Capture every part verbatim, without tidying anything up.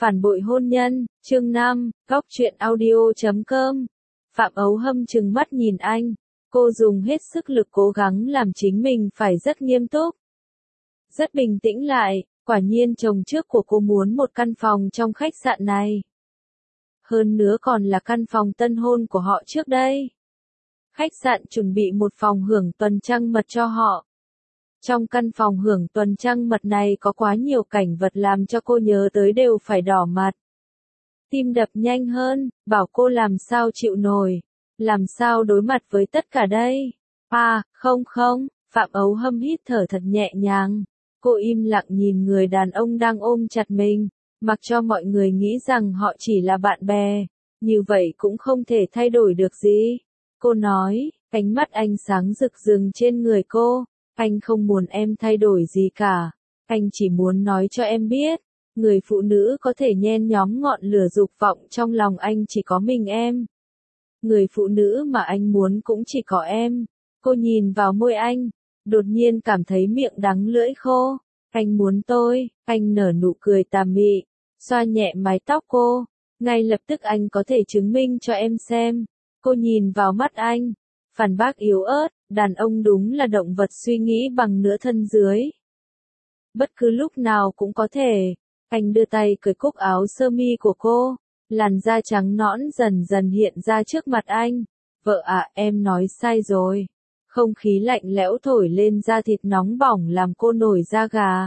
Phản bội hôn nhân, chương năm, góc truyện audio chấm com. Phạm Ấu Hâm trừng mắt nhìn anh, cô dùng hết sức lực cố gắng làm chính mình phải rất nghiêm túc. Rất bình tĩnh lại, quả nhiên chồng trước của cô muốn một căn phòng trong khách sạn này. Hơn nữa còn là căn phòng tân hôn của họ trước đây. Khách sạn chuẩn bị một phòng hưởng tuần trăng mật cho họ. Trong căn phòng hưởng tuần trăng mật này có quá nhiều cảnh vật làm cho cô nhớ tới đều phải đỏ mặt. Tim đập nhanh hơn, bảo cô làm sao chịu nổi, làm sao đối mặt với tất cả đây. À, không không, Phạm Ấu Hâm hít thở thật nhẹ nhàng. Cô im lặng nhìn người đàn ông đang ôm chặt mình, mặc cho mọi người nghĩ rằng họ chỉ là bạn bè, như vậy cũng không thể thay đổi được gì. Cô nói, ánh mắt anh sáng rực rừng trên người cô. Anh không muốn em thay đổi gì cả, anh chỉ muốn nói cho em biết, người phụ nữ có thể nhen nhóm ngọn lửa dục vọng trong lòng anh chỉ có mình em. Người phụ nữ mà anh muốn cũng chỉ có em. Cô nhìn vào môi anh, đột nhiên cảm thấy miệng đắng lưỡi khô. Anh muốn tôi, anh nở nụ cười tà mị, xoa nhẹ mái tóc cô. Ngay lập tức anh có thể chứng minh cho em xem. Cô nhìn vào mắt anh, phản bác yếu ớt, đàn ông đúng là động vật suy nghĩ bằng nửa thân dưới. Bất cứ lúc nào cũng có thể. Anh đưa tay cởi cúc áo sơ mi của cô, làn da trắng nõn dần dần hiện ra trước mặt anh. Vợ ạ, em nói sai rồi. Không khí lạnh lẽo thổi lên da thịt nóng bỏng làm cô nổi da gà.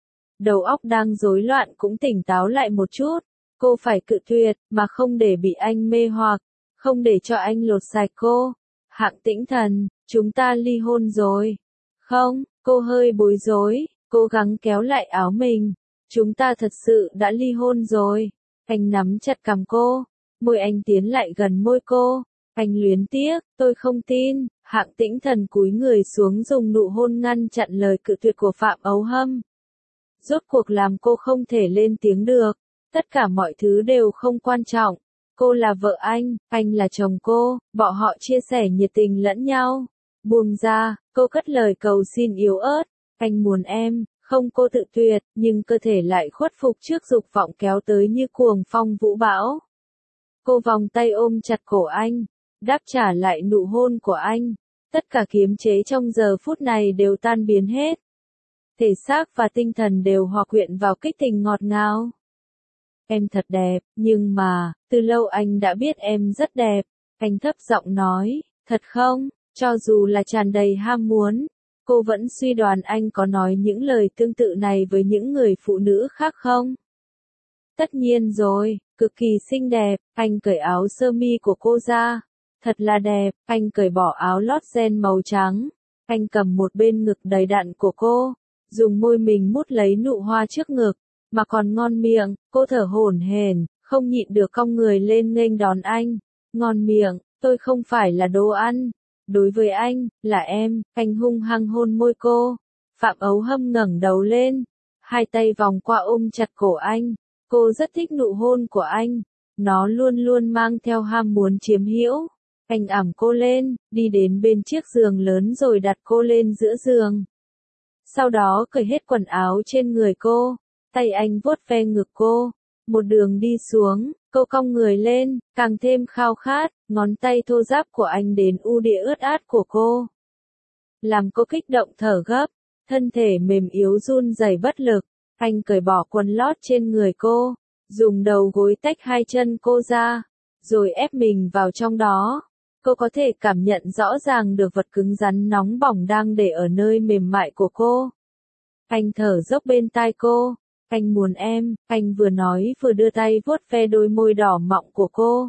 Đầu óc đang rối loạn cũng tỉnh táo lại một chút. Cô phải cự tuyệt, mà không để bị anh mê hoặc, không để cho anh lột sạch cô. Hạng Tĩnh Thần, chúng ta ly hôn rồi. Không, cô hơi bối rối, cố gắng kéo lại áo mình. Chúng ta thật sự đã ly hôn rồi. Anh nắm chặt cằm cô, môi anh tiến lại gần môi cô. Anh luyến tiếc, tôi không tin. Hạng Tĩnh Thần cúi người xuống dùng nụ hôn ngăn chặn lời cự tuyệt của Phạm Ấu Hâm. Rốt cuộc làm cô không thể lên tiếng được. Tất cả mọi thứ đều không quan trọng. Cô là vợ anh, anh là chồng cô, bọn họ chia sẻ nhiệt tình lẫn nhau. Buông ra, cô cất lời cầu xin yếu ớt. Anh muốn em, không cô tự tuyệt, nhưng cơ thể lại khuất phục trước dục vọng kéo tới như cuồng phong vũ bão. Cô vòng tay ôm chặt cổ anh, đáp trả lại nụ hôn của anh. Tất cả kiềm chế trong giờ phút này đều tan biến hết. Thể xác và tinh thần đều hòa quyện vào kích tình ngọt ngào. Em thật đẹp, nhưng mà, từ lâu anh đã biết em rất đẹp. Anh thấp giọng nói, thật không? Cho dù là tràn đầy ham muốn, cô vẫn suy đoán anh có nói những lời tương tự này với những người phụ nữ khác không? Tất nhiên rồi, cực kỳ xinh đẹp. Anh cởi áo sơ mi của cô ra. Thật là đẹp. Anh cởi bỏ áo lót ren màu trắng. Anh cầm một bên ngực đầy đặn của cô, dùng môi mình mút lấy nụ hoa trước ngực. Mà còn ngon miệng, cô thở hổn hển, không nhịn được cong người lên nghênh đón anh. Ngon miệng, tôi không phải là đồ ăn. Đối với anh, là em. Anh hung hăng hôn môi cô. Phạm Ấu Hâm ngẩng đầu lên, hai tay vòng qua ôm chặt cổ anh. Cô rất thích nụ hôn của anh. Nó luôn luôn mang theo ham muốn chiếm hữu. Anh ẵm cô lên, đi đến bên chiếc giường lớn rồi đặt cô lên giữa giường. Sau đó cởi hết quần áo trên người cô. Tay anh vuốt ve ngực cô. Một đường đi xuống, cô cong người lên, càng thêm khao khát, ngón tay thô ráp của anh đến u địa ướt át của cô. Làm cô kích động thở gấp, thân thể mềm yếu run rẩy bất lực. Anh cởi bỏ quần lót trên người cô, dùng đầu gối tách hai chân cô ra, rồi ép mình vào trong đó. Cô có thể cảm nhận rõ ràng được vật cứng rắn nóng bỏng đang để ở nơi mềm mại của cô. Anh thở dốc bên tai cô. Anh muốn em, anh vừa nói vừa đưa tay vuốt ve đôi môi đỏ mọng của cô.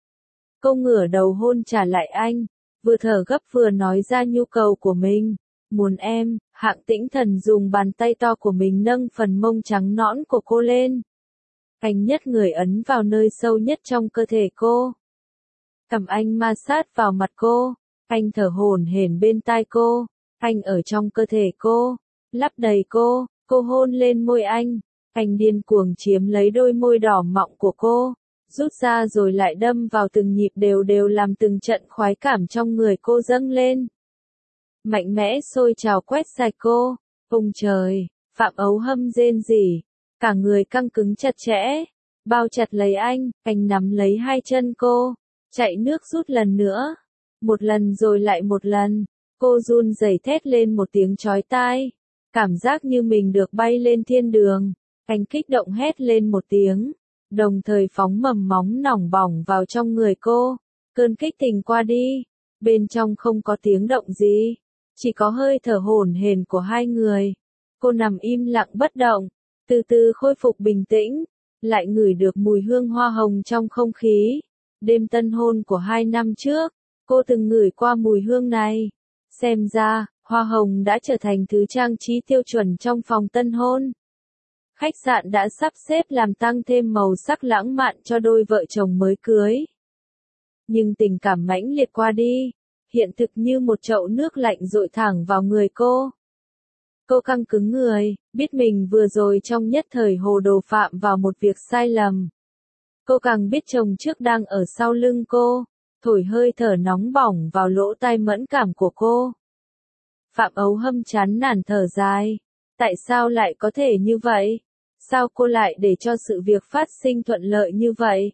Cô ngửa đầu hôn trả lại anh, vừa thở gấp vừa nói ra nhu cầu của mình. Muốn em. Hạng Tĩnh Thần dùng bàn tay to của mình nâng phần mông trắng nõn của cô lên. Anh nhất người ấn vào nơi sâu nhất trong cơ thể cô. Cầm anh ma sát vào mặt cô. Anh thở hổn hển bên tai cô. Anh ở trong cơ thể cô, lấp đầy cô. Cô hôn lên môi anh. Anh điên cuồng chiếm lấy đôi môi đỏ mọng của cô, rút ra rồi lại đâm vào từng nhịp đều đều làm từng trận khoái cảm trong người cô dâng lên. Mạnh mẽ sôi trào quét sạch cô. Ông trời, Phạm Ấu Hâm rên rỉ, cả người căng cứng chặt chẽ. bao chặt lấy anh, anh nắm lấy hai chân cô, chạy nước rút lần nữa, một lần rồi lại một lần, cô run rẩy thét lên một tiếng chói tai, cảm giác như mình được bay lên thiên đường, anh kích động hét lên một tiếng, đồng thời phóng mầm móng nóng bỏng vào trong người cô, cơn kích tình qua đi, bên trong không có tiếng động gì, chỉ có hơi thở hổn hển của hai người, cô nằm im lặng bất động, từ từ khôi phục bình tĩnh, lại ngửi được mùi hương hoa hồng trong không khí. Đêm tân hôn của hai năm trước, cô từng ngửi qua mùi hương này. Xem ra, hoa hồng đã trở thành thứ trang trí tiêu chuẩn trong phòng tân hôn. Khách sạn đã sắp xếp làm tăng thêm màu sắc lãng mạn cho đôi vợ chồng mới cưới. Nhưng tình cảm mãnh liệt qua đi, hiện thực như một chậu nước lạnh dội thẳng vào người cô. Cô căng cứng người, biết mình vừa rồi trong nhất thời hồ đồ phạm vào một việc sai lầm. Cô càng biết chồng trước đang ở sau lưng cô, thổi hơi thở nóng bỏng vào lỗ tai mẫn cảm của cô. Phạm Ấu Hâm chán nản thở dài. Tại sao lại có thể như vậy? Sao cô lại để cho sự việc phát sinh thuận lợi như vậy?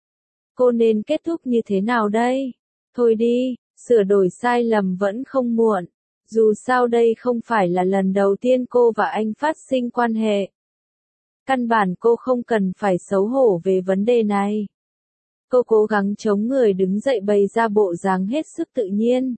Cô nên kết thúc như thế nào đây? Thôi đi, sửa đổi sai lầm vẫn không muộn. Dù sao đây không phải là lần đầu tiên cô và anh phát sinh quan hệ. Căn bản cô không cần phải xấu hổ về vấn đề này. Cô cố gắng chống người đứng dậy bày ra bộ dáng hết sức tự nhiên.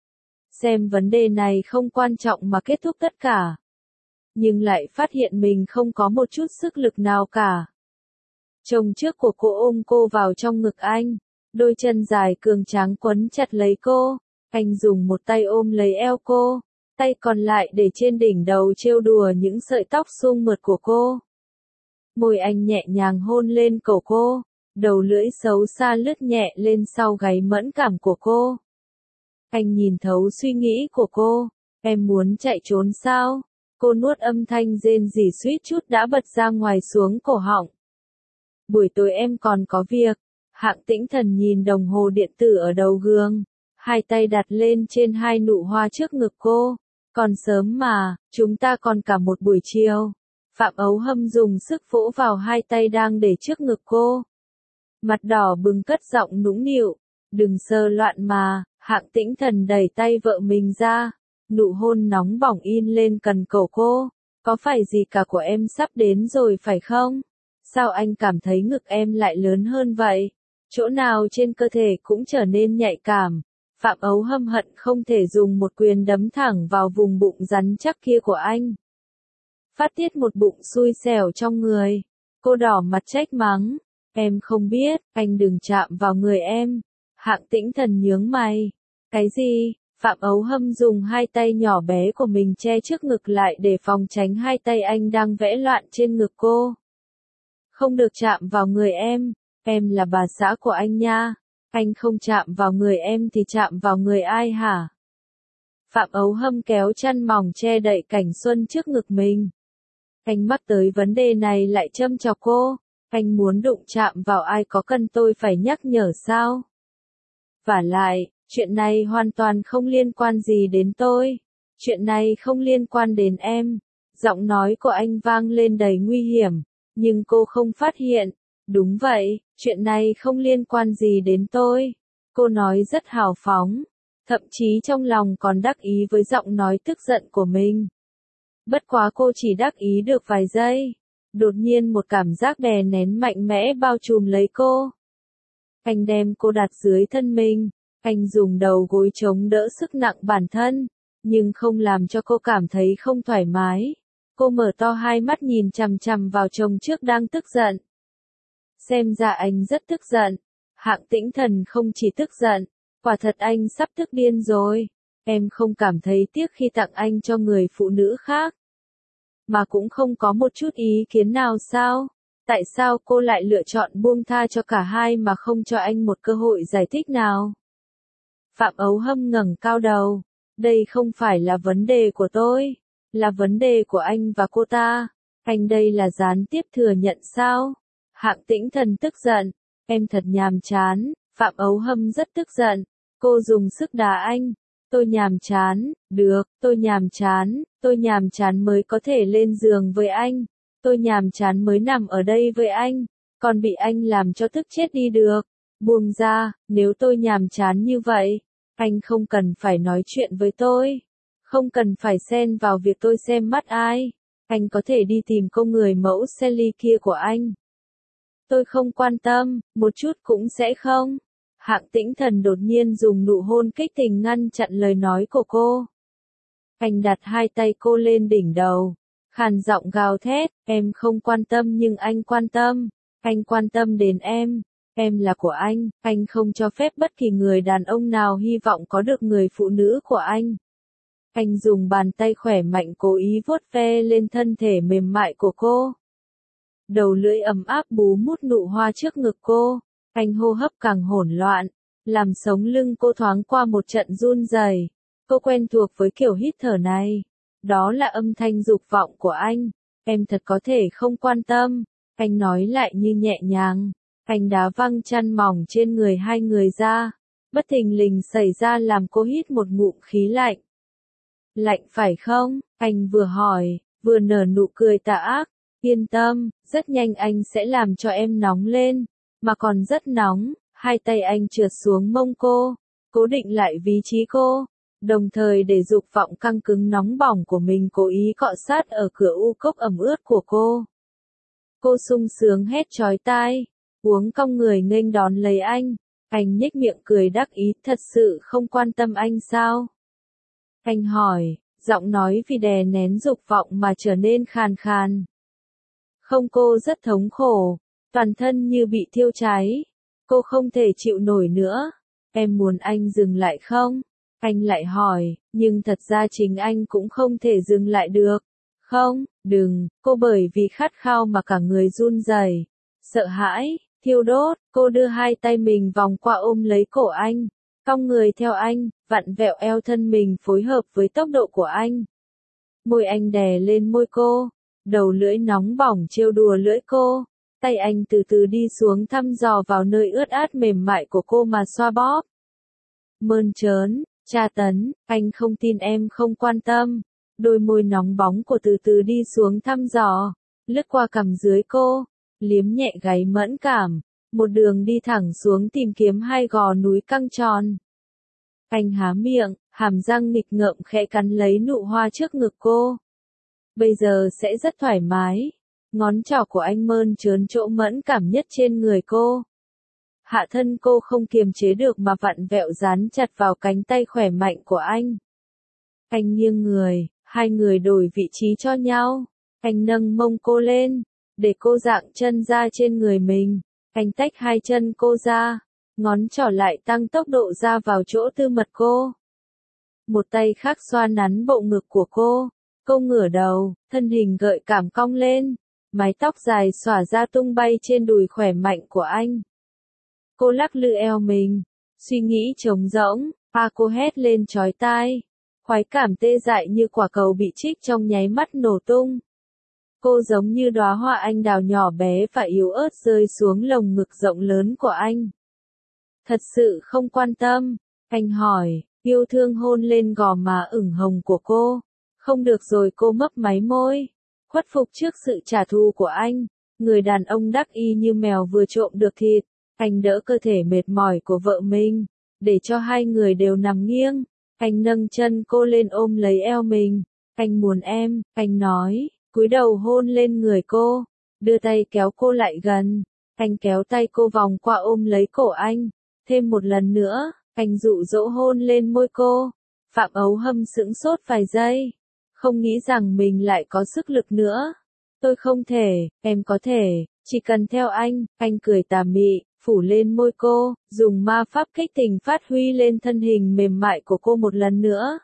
Xem vấn đề này không quan trọng mà kết thúc tất cả. Nhưng lại phát hiện mình không có một chút sức lực nào cả. Chồng trước của cô ôm cô vào trong ngực anh. Đôi chân dài cường tráng quấn chặt lấy cô. Anh dùng một tay ôm lấy eo cô. Tay còn lại để trên đỉnh đầu trêu đùa những sợi tóc suông mượt của cô. Môi anh nhẹ nhàng hôn lên cổ cô. Đầu lưỡi xấu xa lướt nhẹ lên sau gáy mẫn cảm của cô. Anh nhìn thấu suy nghĩ của cô. Em muốn chạy trốn sao? Cô nuốt âm thanh rên rỉ suýt chút đã bật ra ngoài xuống cổ họng. Buổi tối em còn có việc. Hạng Tĩnh Thần nhìn đồng hồ điện tử ở đầu gương. Hai tay đặt lên trên hai nụ hoa trước ngực cô. Còn sớm mà, chúng ta còn cả một buổi chiều. Phạm Ấu Hâm dùng sức vỗ vào hai tay đang để trước ngực cô. Mặt đỏ bừng cất giọng nũng nịu. Đừng sơ loạn mà, Hạng Tĩnh Thần đẩy tay vợ mình ra. Nụ hôn nóng bỏng in lên cần cổ cô. Có phải gì cả của em sắp đến rồi phải không? Sao anh cảm thấy ngực em lại lớn hơn vậy? Chỗ nào trên cơ thể cũng trở nên nhạy cảm. Phạm Ấu Hâm hận không thể dùng một quyền đấm thẳng vào vùng bụng rắn chắc kia của anh. Phát tiết một bụng xui xẻo trong người. Cô đỏ mặt trách mắng. Em không biết, anh đừng chạm vào người em. Hạng Tĩnh Thần nhướng mày. Cái gì? Phạm Ấu Hâm dùng hai tay nhỏ bé của mình che trước ngực lại để phòng tránh hai tay anh đang vẽ loạn trên ngực cô. Không được chạm vào người em. Em là bà xã của anh nha. Anh không chạm vào người em thì chạm vào người ai hả? Phạm Ấu Hâm kéo chăn mỏng che đậy cảnh xuân trước ngực mình. Anh mắc tới vấn đề này lại châm chọc cô. Anh muốn đụng chạm vào ai có cần tôi phải nhắc nhở sao? Vả lại, chuyện này hoàn toàn không liên quan gì đến tôi. Chuyện này không liên quan đến em. Giọng nói của anh vang lên đầy nguy hiểm, nhưng cô không phát hiện. Đúng vậy, chuyện này không liên quan gì đến tôi. Cô nói rất hào phóng, thậm chí trong lòng còn đắc ý với giọng nói tức giận của mình. Bất quá cô chỉ đắc ý được vài giây. Đột nhiên một cảm giác đè nén mạnh mẽ bao trùm lấy cô. Anh đem cô đặt dưới thân mình. Anh dùng đầu gối chống đỡ sức nặng bản thân, nhưng không làm cho cô cảm thấy không thoải mái. Cô mở to hai mắt nhìn chằm chằm vào chồng trước đang tức giận. Xem ra anh rất tức giận. Hạng Tĩnh Thần không chỉ tức giận, quả thật anh sắp tức điên rồi. Em không cảm thấy tiếc khi tặng anh cho người phụ nữ khác. Mà cũng không có một chút ý kiến nào sao? Tại sao cô lại lựa chọn buông tha cho cả hai mà không cho anh một cơ hội giải thích nào? Phạm Ấu Hâm ngẩng cao đầu. Đây không phải là vấn đề của tôi, là vấn đề của anh và cô ta. Anh đây là gián tiếp thừa nhận sao? Hạng Tĩnh Thần tức giận. Em thật nhàm chán. Phạm Ấu Hâm rất tức giận. Cô dùng sức đá anh. Tôi nhàm chán. Được, tôi nhàm chán. Tôi nhàm chán mới có thể lên giường với anh. Tôi nhàm chán mới nằm ở đây với anh. còn bị anh làm cho tức chết đi được. Buông ra, nếu tôi nhàm chán như vậy, anh không cần phải nói chuyện với tôi. Không cần phải xen vào việc tôi xem mắt ai. Anh có thể đi tìm cô người mẫu Sally kia của anh. Tôi không quan tâm, một chút cũng sẽ không. Hạng Tĩnh Thần đột nhiên dùng nụ hôn kích tình ngăn chặn lời nói của cô. Anh đặt hai tay cô lên đỉnh đầu, khàn giọng gào thét, em không quan tâm nhưng anh quan tâm. Anh quan tâm đến em. Em là của anh, anh không cho phép bất kỳ người đàn ông nào hy vọng có được người phụ nữ của anh. Anh dùng bàn tay khỏe mạnh cố ý vuốt ve lên thân thể mềm mại của cô. Đầu lưỡi ấm áp bú mút nụ hoa trước ngực cô. Anh hô hấp càng hỗn loạn, làm sống lưng cô thoáng qua một trận run rẩy. Cô quen thuộc với kiểu hít thở này. Đó là âm thanh dục vọng của anh. Em thật có thể không quan tâm. Anh nói lại như nhẹ nhàng. Anh đá văng chăn mỏng trên người hai người ra. Bất thình lình xảy ra làm cô hít một ngụm khí lạnh. Lạnh phải không? Anh vừa hỏi, vừa nở nụ cười tà ác. Yên tâm, rất nhanh anh sẽ làm cho em nóng lên. Mà còn rất nóng. Hai tay anh trượt xuống mông cô, cố định lại vị trí cô. Đồng thời để dục vọng căng cứng nóng bỏng của mình cố ý cọ sát ở cửa u cốc ẩm ướt của cô. Cô sung sướng hét chói tai, uống cong người nghênh đón lấy anh. Anh nhếch miệng cười đắc ý, thật sự không quan tâm anh sao? Anh hỏi, giọng nói vì đè nén dục vọng mà trở nên khàn khàn. Không, cô rất thống khổ, toàn thân như bị thiêu cháy. Cô không thể chịu nổi nữa. Em muốn anh dừng lại không? Anh lại hỏi, nhưng thật ra chính anh cũng không thể dừng lại được. Không, đừng, cô bởi vì khát khao mà cả người run rẩy, sợ hãi, thiêu đốt, cô đưa hai tay mình vòng qua ôm lấy cổ anh, cong người theo anh, vặn vẹo eo thân mình phối hợp với tốc độ của anh. Môi anh đè lên môi cô, đầu lưỡi nóng bỏng trêu đùa lưỡi cô, tay anh từ từ đi xuống thăm dò vào nơi ướt át mềm mại của cô mà xoa bóp. Mơn trớn, tra tấn, anh không tin em không quan tâm. Đôi môi nóng bóng của từ từ đi xuống thăm dò, lướt qua cằm dưới cô, liếm nhẹ gáy mẫn cảm, một đường đi thẳng xuống tìm kiếm hai gò núi căng tròn. Anh há miệng, hàm răng nghịch ngợm khẽ cắn lấy nụ hoa trước ngực cô. Bây giờ sẽ rất thoải mái. Ngón trỏ của anh mơn trớn chỗ mẫn cảm nhất trên người cô. Hạ thân cô không kiềm chế được mà vặn vẹo dán chặt vào cánh tay khỏe mạnh của anh. Anh nghiêng người, hai người đổi vị trí cho nhau. Anh nâng mông cô lên, để cô dạng chân ra trên người mình. Anh tách hai chân cô ra, ngón trỏ lại tăng tốc độ ra vào chỗ tư mật cô. Một tay khác xoa nắn bộ ngực của cô. Cô ngửa đầu, thân hình gợi cảm cong lên. Mái tóc dài xõa ra tung bay trên đùi khỏe mạnh của anh. Cô lắc lư eo mình, suy nghĩ trống rỗng, a cô hét lên chói tai. Khoái cảm tê dại như quả cầu bị trích trong nháy mắt nổ tung. Cô giống như đóa hoa anh đào nhỏ bé và yếu ớt rơi xuống lồng ngực rộng lớn của anh. Thật sự không quan tâm, anh hỏi, yêu thương hôn lên gò má ửng hồng của cô. Không được rồi, cô mấp máy môi. Khuất phục trước sự trả thù của anh, người đàn ông đắc y như mèo vừa trộm được thịt. Anh đỡ cơ thể mệt mỏi của vợ mình, để cho hai người đều nằm nghiêng. Anh nâng chân cô lên ôm lấy eo mình. Anh muốn em, anh nói, cúi đầu hôn lên người cô, đưa tay kéo cô lại gần. Anh kéo tay cô vòng qua ôm lấy cổ anh. Thêm một lần nữa, anh dụ dỗ hôn lên môi cô. Phạm Ấu Hâm sững sốt vài giây. Không nghĩ rằng mình lại có sức lực nữa. Tôi không thể, em có thể, chỉ cần theo anh. Anh cười tà mị, phủ lên môi cô, dùng ma pháp kích tình phát huy lên thân hình mềm mại của cô một lần nữa.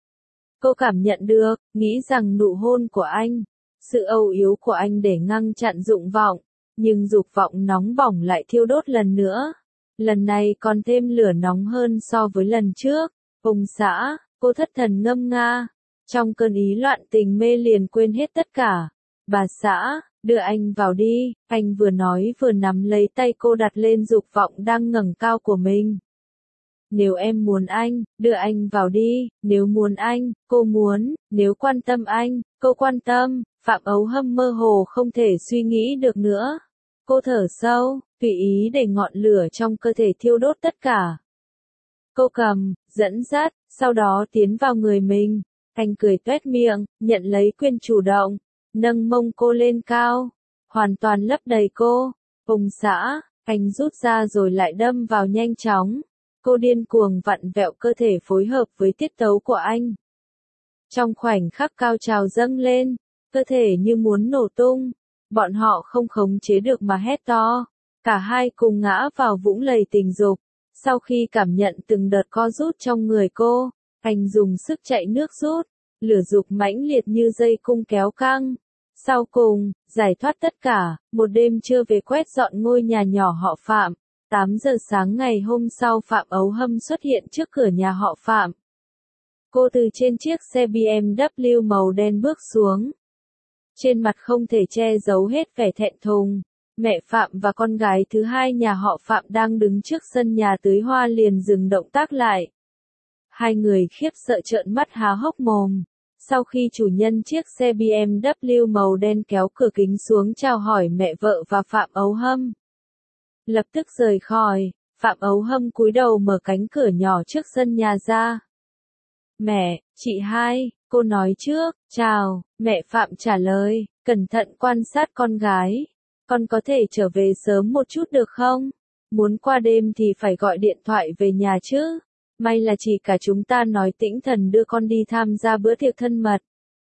Cô cảm nhận được, nghĩ rằng nụ hôn của anh, sự âu yếm của anh để ngăn chặn dục vọng, nhưng dục vọng nóng bỏng lại thiêu đốt lần nữa. Lần này còn thêm lửa nóng hơn so với lần trước. Ông xã, cô thất thần ngâm nga. Trong cơn ý loạn tình mê liền quên hết tất cả. Bà xã, đưa anh vào đi, anh vừa nói vừa nắm lấy tay cô đặt lên dục vọng đang ngẩng cao của mình. Nếu em muốn anh, đưa anh vào đi, nếu muốn anh, cô muốn, nếu quan tâm anh, cô quan tâm. Phạm Ấu Hâm mơ hồ không thể suy nghĩ được nữa. Cô thở sâu, tùy ý để ngọn lửa trong cơ thể thiêu đốt tất cả. Cô cầm, dẫn dắt, sau đó tiến vào người mình. Anh cười tuét miệng, nhận lấy quyền chủ động, nâng mông cô lên cao, hoàn toàn lấp đầy cô. Ông xã, anh rút ra rồi lại đâm vào nhanh chóng. Cô điên cuồng vặn vẹo cơ thể phối hợp với tiết tấu của anh. Trong khoảnh khắc cao trào dâng lên, cơ thể như muốn nổ tung. Bọn họ không khống chế được mà hét to. Cả hai cùng ngã vào vũng lầy tình dục. Sau khi cảm nhận từng đợt co rút trong người cô, anh dùng sức chạy nước rút, lửa dục mãnh liệt như dây cung kéo căng. Sau cùng, giải thoát tất cả, một đêm trưa về quét dọn ngôi nhà nhỏ họ Phạm. tám giờ sáng ngày hôm sau Phạm Ấu Hâm xuất hiện trước cửa nhà họ Phạm. Cô từ trên chiếc xe bê em vê màu đen bước xuống. Trên mặt không thể che giấu hết vẻ thẹn thùng. Mẹ Phạm và con gái thứ hai nhà họ Phạm đang đứng trước sân nhà tưới hoa liền dừng động tác lại. Hai người khiếp sợ trợn mắt há hốc mồm. Sau khi chủ nhân chiếc xe bê em vê màu đen kéo cửa kính xuống chào hỏi mẹ vợ và Phạm Ấu Hâm. Lập tức rời khỏi, Phạm Ấu Hâm cúi đầu mở cánh cửa nhỏ trước sân nhà ra. Mẹ, chị hai, cô nói trước, chào, mẹ Phạm trả lời, cẩn thận quan sát con gái. Con có thể trở về sớm một chút được không? Muốn qua đêm thì phải gọi điện thoại về nhà chứ. May là chỉ cả chúng ta nói tĩnh thần đưa con đi tham gia bữa tiệc thân mật.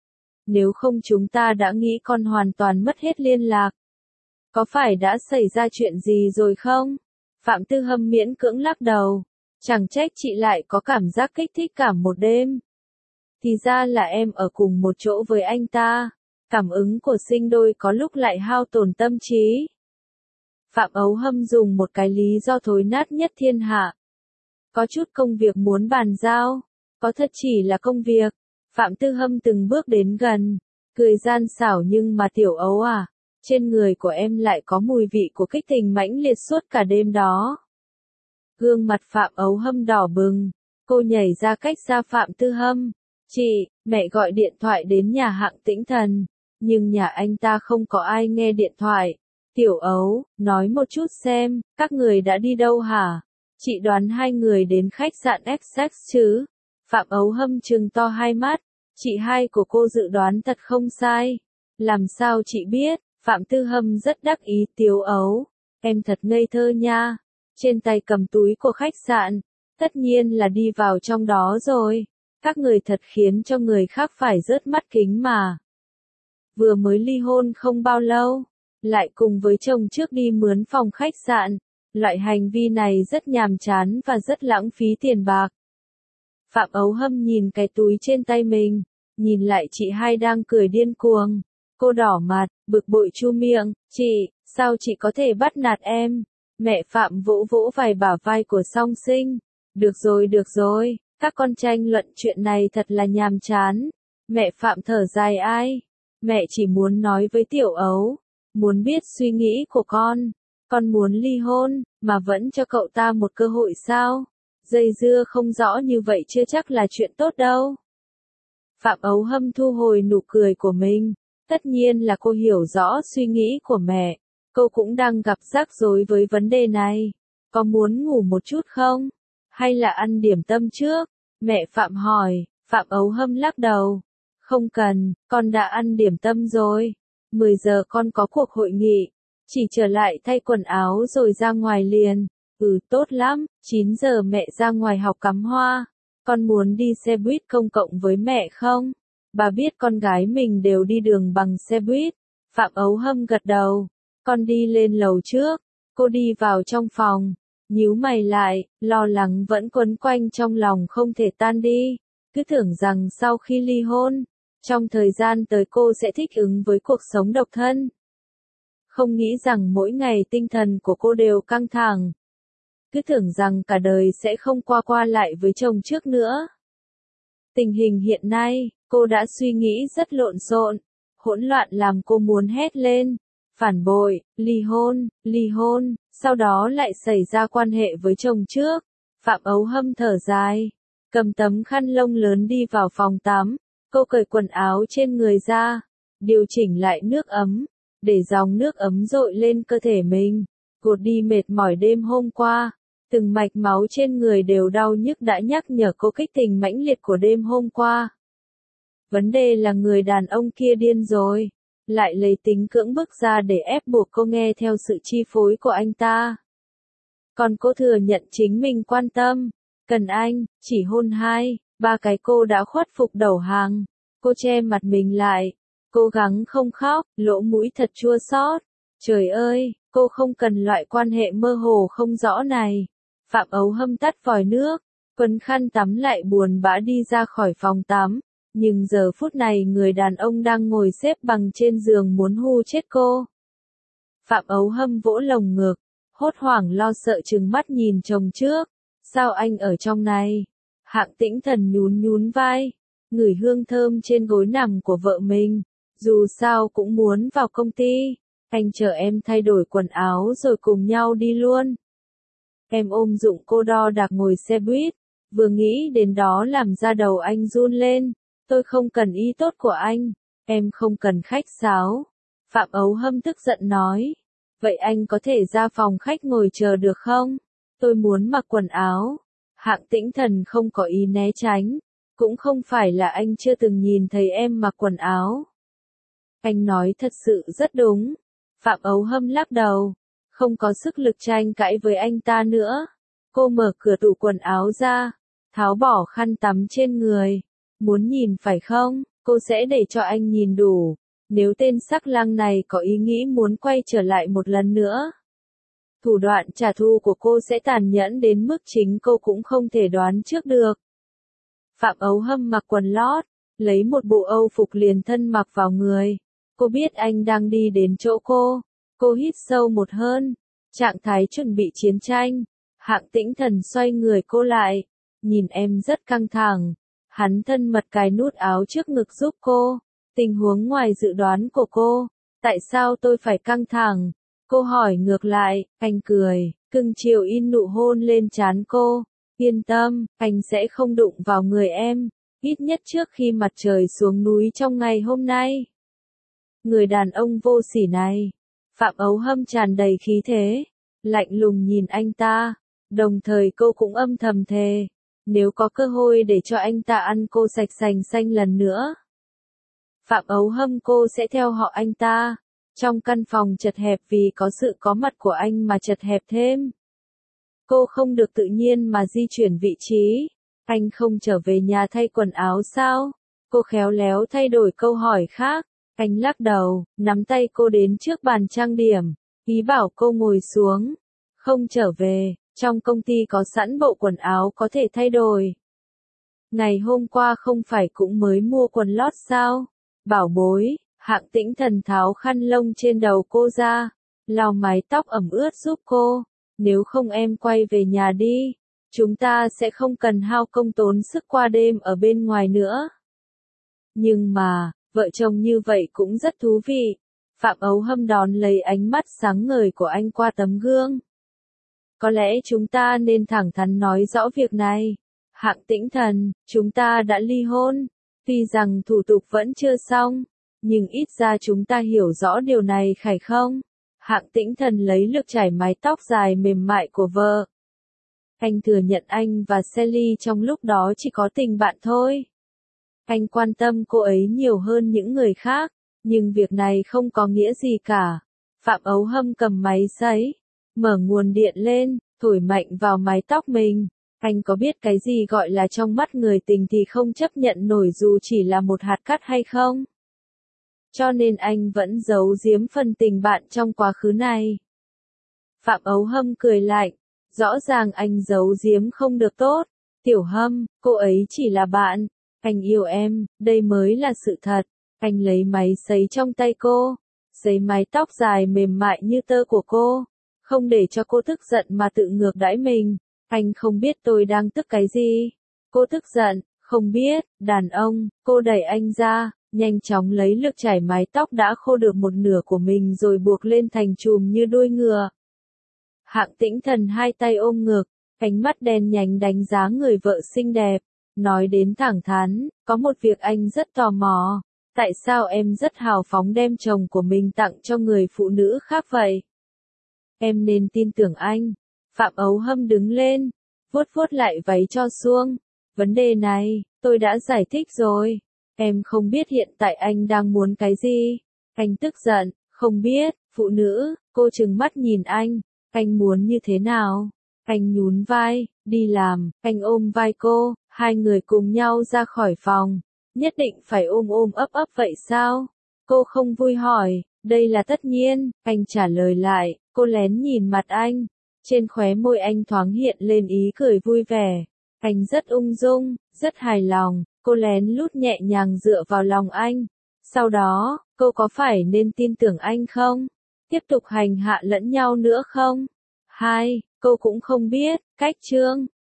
Nếu không chúng ta đã nghĩ con hoàn toàn mất hết liên lạc. Có phải đã xảy ra chuyện gì rồi không? Phạm Tư Hâm miễn cưỡng lắc đầu. Chẳng trách chị lại có cảm giác kích thích cả một đêm. Thì ra là em ở cùng một chỗ với anh ta. Cảm ứng của sinh đôi có lúc lại hao tổn tâm trí. Phạm Ấu Hâm dùng một cái lý do thối nát nhất thiên hạ. Có chút công việc muốn bàn giao. Có thật chỉ là công việc. Phạm Tư Hâm từng bước đến gần. Cười gian xảo nhưng mà Tiểu Ấu à. Trên người của em lại có mùi vị của kích tình mãnh liệt suốt cả đêm đó. Gương mặt Phạm Ấu Hâm đỏ bừng. Cô nhảy ra cách xa Phạm Tư Hâm. Chị, mẹ gọi điện thoại đến nhà Hạng Tĩnh Thần. Nhưng nhà anh ta không có ai nghe điện thoại. Tiểu Ấu, nói một chút xem, các người đã đi đâu hả? Chị đoán hai người đến khách sạn Essex chứ? Phạm Ấu Hâm trừng to hai mắt. Chị hai của cô dự đoán thật không sai. Làm sao chị biết? Phạm Tư Hâm rất đắc ý. Tiểu Ấu, em thật ngây thơ nha. Trên tay cầm túi của khách sạn. Tất nhiên là đi vào trong đó rồi. Các người thật khiến cho người khác phải rớt mắt kính mà. Vừa mới ly hôn không bao lâu, lại cùng với chồng trước đi mướn phòng khách sạn. Loại hành vi này rất nhàm chán và rất lãng phí tiền bạc. Phạm Ấu Hâm nhìn cái túi trên tay mình, nhìn lại chị hai đang cười điên cuồng. Cô đỏ mặt, bực bội chu miệng, chị, sao chị có thể bắt nạt em? Mẹ Phạm vỗ vỗ vài bả vai của song sinh. Được rồi được rồi, các con tranh luận chuyện này thật là nhàm chán. Mẹ Phạm thở dài ai? Mẹ chỉ muốn nói với Tiểu Ấu, muốn biết suy nghĩ của con. Con muốn ly hôn, mà vẫn cho cậu ta một cơ hội sao? Dây dưa không rõ như vậy chưa chắc là chuyện tốt đâu. Phạm Ấu Hâm thu hồi nụ cười của mình. Tất nhiên là cô hiểu rõ suy nghĩ của mẹ. Cô cũng đang gặp rắc rối với vấn đề này. Có muốn ngủ một chút không? Hay là ăn điểm tâm trước? Mẹ Phạm hỏi. Phạm Ấu Hâm lắc đầu. Không cần, con đã ăn điểm tâm rồi. mười giờ con có cuộc hội nghị. Chỉ trở lại thay quần áo rồi ra ngoài liền. Ừ tốt lắm, chín giờ mẹ ra ngoài học cắm hoa. Con muốn đi xe buýt công cộng với mẹ không? Bà biết con gái mình đều đi đường bằng xe buýt. Phạm Ấu Hâm gật đầu. Con đi lên lầu trước. Cô đi vào trong phòng. Nhíu mày lại, lo lắng vẫn quấn quanh trong lòng không thể tan đi. Cứ tưởng rằng sau khi ly hôn, trong thời gian tới cô sẽ thích ứng với cuộc sống độc thân. Không nghĩ rằng mỗi ngày tinh thần của cô đều căng thẳng. Cứ tưởng rằng cả đời sẽ không qua qua lại với chồng trước nữa. Tình hình hiện nay, cô đã suy nghĩ rất lộn xộn, hỗn loạn làm cô muốn hét lên, phản bội, ly hôn, ly hôn, sau đó lại xảy ra quan hệ với chồng trước. Phạm Ấu Hâm thở dài, cầm tấm khăn lông lớn đi vào phòng tắm, cô cởi quần áo trên người ra, điều chỉnh lại nước ấm, để dòng nước ấm dội lên cơ thể mình, gột đi mệt mỏi đêm hôm qua. Từng mạch máu trên người đều đau nhức đã nhắc nhở cô kích tình mãnh liệt của đêm hôm qua. Vấn đề là người đàn ông kia điên rồi, lại lấy tính cưỡng bức ra để ép buộc cô nghe theo sự chi phối của anh ta. Còn cô thừa nhận chính mình quan tâm, cần anh, chỉ hôn hai, ba cái cô đã khuất phục đầu hàng. Cô che mặt mình lại, cố gắng không khóc, lỗ mũi thật chua xót. Trời ơi, cô không cần loại quan hệ mơ hồ không rõ này. Phạm Ấu Hâm tắt vòi nước, quấn khăn tắm lại buồn bã đi ra khỏi phòng tắm. Nhưng giờ phút này người đàn ông đang ngồi xếp bằng trên giường muốn hù chết cô. Phạm Ấu Hâm vỗ lồng ngực, hốt hoảng lo sợ trừng mắt nhìn chồng trước. Sao anh ở trong này? Hạng Tĩnh Thần nhún nhún vai, ngửi hương thơm trên gối nằm của vợ mình. Dù sao cũng muốn vào công ty, anh chờ em thay đổi quần áo rồi cùng nhau đi luôn. Em ôm dụng cô đo đạc ngồi xe buýt, vừa nghĩ đến đó làm da đầu anh run lên. Tôi không cần ý tốt của anh, em không cần khách sáo. Phạm Ấu Hâm tức giận nói. Vậy anh có thể ra phòng khách ngồi chờ được không? Tôi muốn mặc quần áo. Hạng Tĩnh Thần không có ý né tránh. Cũng không phải là anh chưa từng nhìn thấy em mặc quần áo. Anh nói thật sự rất đúng. Phạm Ấu Hâm lắc đầu. Không có sức lực tranh cãi với anh ta nữa. Cô mở cửa tủ quần áo ra, tháo bỏ khăn tắm trên người. Muốn nhìn phải không? Cô sẽ để cho anh nhìn đủ. Nếu tên sắc lang này có ý nghĩ muốn quay trở lại một lần nữa, thủ đoạn trả thù của cô sẽ tàn nhẫn đến mức chính cô cũng không thể đoán trước được. Phạm Ấu Hâm mặc quần lót, lấy một bộ âu phục liền thân mặc vào người. Cô biết anh đang đi đến chỗ cô. Cô hít sâu một hơi, trạng thái chuẩn bị chiến tranh. Hạng Tĩnh Thần xoay người cô lại, nhìn em rất căng thẳng. Hắn thân mật cài nút áo trước ngực giúp cô. Tình huống ngoài dự đoán của cô. Tại sao tôi phải căng thẳng? Cô hỏi ngược lại. Anh cười, cưng chiều in nụ hôn lên trán cô. Yên tâm, anh sẽ không đụng vào người em. Ít nhất trước khi mặt trời xuống núi trong ngày hôm nay. Người đàn ông vô sỉ này. Phạm Ấu Hâm tràn đầy khí thế, lạnh lùng nhìn anh ta. Đồng thời cô cũng âm thầm thề. Nếu có cơ hội để cho anh ta ăn cô sạch sành xanh lần nữa, Phạm Ấu Hâm cô sẽ theo họ anh ta. Trong căn phòng chật hẹp vì có sự có mặt của anh mà chật hẹp thêm. Cô không được tự nhiên mà di chuyển vị trí. Anh không trở về nhà thay quần áo sao? Cô khéo léo thay đổi câu hỏi khác. Anh lắc đầu, nắm tay cô đến trước bàn trang điểm, ý bảo cô ngồi xuống. Không trở về, trong công ty có sẵn bộ quần áo có thể thay đổi. Ngày hôm qua không phải cũng mới mua quần lót sao? Bảo bối, Hạng Tĩnh Thần tháo khăn lông trên đầu cô ra, lau mái tóc ẩm ướt giúp cô. Nếu không em quay về nhà đi, chúng ta sẽ không cần hao công tốn sức qua đêm ở bên ngoài nữa. Nhưng mà, vợ chồng như vậy cũng rất thú vị. Phạm Ấu Hâm đón lấy ánh mắt sáng ngời của anh qua tấm gương. Có lẽ chúng ta nên thẳng thắn nói rõ việc này. Hạng Tĩnh Thần, chúng ta đã ly hôn. Tuy rằng thủ tục vẫn chưa xong, nhưng ít ra chúng ta hiểu rõ điều này phải không? Hạng Tĩnh Thần lấy lược chải mái tóc dài mềm mại của vợ. Anh thừa nhận anh và Sally trong lúc đó chỉ có tình bạn thôi. Anh quan tâm cô ấy nhiều hơn những người khác, nhưng việc này không có nghĩa gì cả. Phạm Ấu Hâm cầm máy sấy, mở nguồn điện lên, thổi mạnh vào mái tóc mình. Anh có biết cái gì gọi là trong mắt người tình thì không chấp nhận nổi dù chỉ là một hạt cát hay không? Cho nên anh vẫn giấu giếm phần tình bạn trong quá khứ này. Phạm Ấu Hâm cười lạnh, rõ ràng anh giấu giếm không được tốt. Tiểu Hâm, cô ấy chỉ là bạn. Anh yêu em, đây mới là sự thật. Anh lấy máy sấy trong tay cô, sấy mái tóc dài mềm mại như tơ của cô, không để cho cô tức giận mà tự ngược đãi mình. Anh không biết tôi đang tức cái gì. Cô tức giận, không biết, đàn ông. Cô đẩy anh ra, nhanh chóng lấy lược chải mái tóc đã khô được một nửa của mình rồi buộc lên thành chùm như đuôi ngựa. Hạng Tĩnh Thần hai tay ôm ngực, ánh mắt đen nhánh đánh giá người vợ xinh đẹp. Nói đến thẳng thắn, có một việc anh rất tò mò. Tại sao em rất hào phóng đem chồng của mình tặng cho người phụ nữ khác vậy? Em nên tin tưởng anh. Phạm Ấu Hâm đứng lên, vuốt vuốt lại váy cho suông. Vấn đề này, tôi đã giải thích rồi. Em không biết hiện tại anh đang muốn cái gì. Anh tức giận, không biết, phụ nữ, cô trừng mắt nhìn anh. Anh muốn như thế nào? Anh nhún vai, đi làm, anh ôm vai cô, hai người cùng nhau ra khỏi phòng. Nhất định phải ôm ôm ấp ấp vậy sao? Cô không vui hỏi, đây là tất nhiên, anh trả lời lại, cô lén nhìn mặt anh. Trên khóe môi anh thoáng hiện lên ý cười vui vẻ. Anh rất ung dung, rất hài lòng, cô lén lút nhẹ nhàng dựa vào lòng anh. Sau đó, cô có phải nên tin tưởng anh không? Tiếp tục hành hạ lẫn nhau nữa không? Hai, cô cũng không biết, cách chương.